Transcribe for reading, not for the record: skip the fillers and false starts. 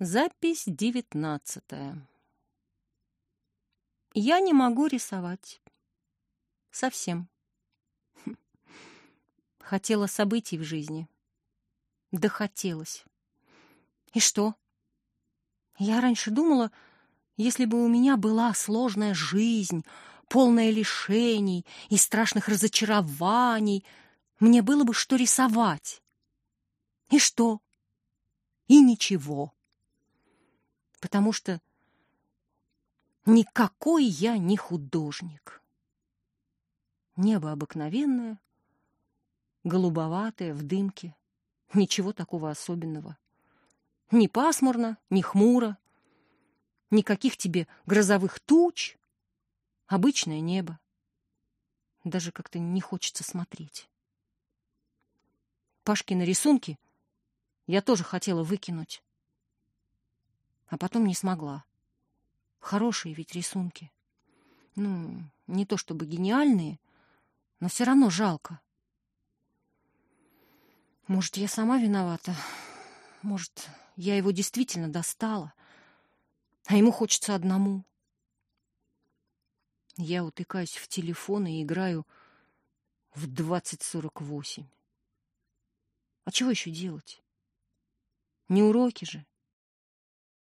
Запись 19. Я не могу рисовать. Совсем. Хотела событий в жизни. Да хотелось. И что? Я раньше думала, если бы у меня была сложная жизнь, полная лишений и страшных разочарований, мне было бы что рисовать. И что? И ничего. Потому что никакой я не художник. Небо обыкновенное, голубоватое, в дымке. Ничего такого особенного. Ни пасмурно, ни хмуро. Никаких тебе грозовых туч. Обычное небо. Даже как-то не хочется смотреть. Пашкины рисунки я тоже хотела выкинуть. А потом не смогла. Хорошие ведь рисунки. Ну, не то чтобы гениальные, но все равно жалко. Может, я сама виновата? Может, я его действительно достала, а ему хочется одному? Я утыкаюсь в телефон и играю в 2048. А чего еще делать? Не уроки же.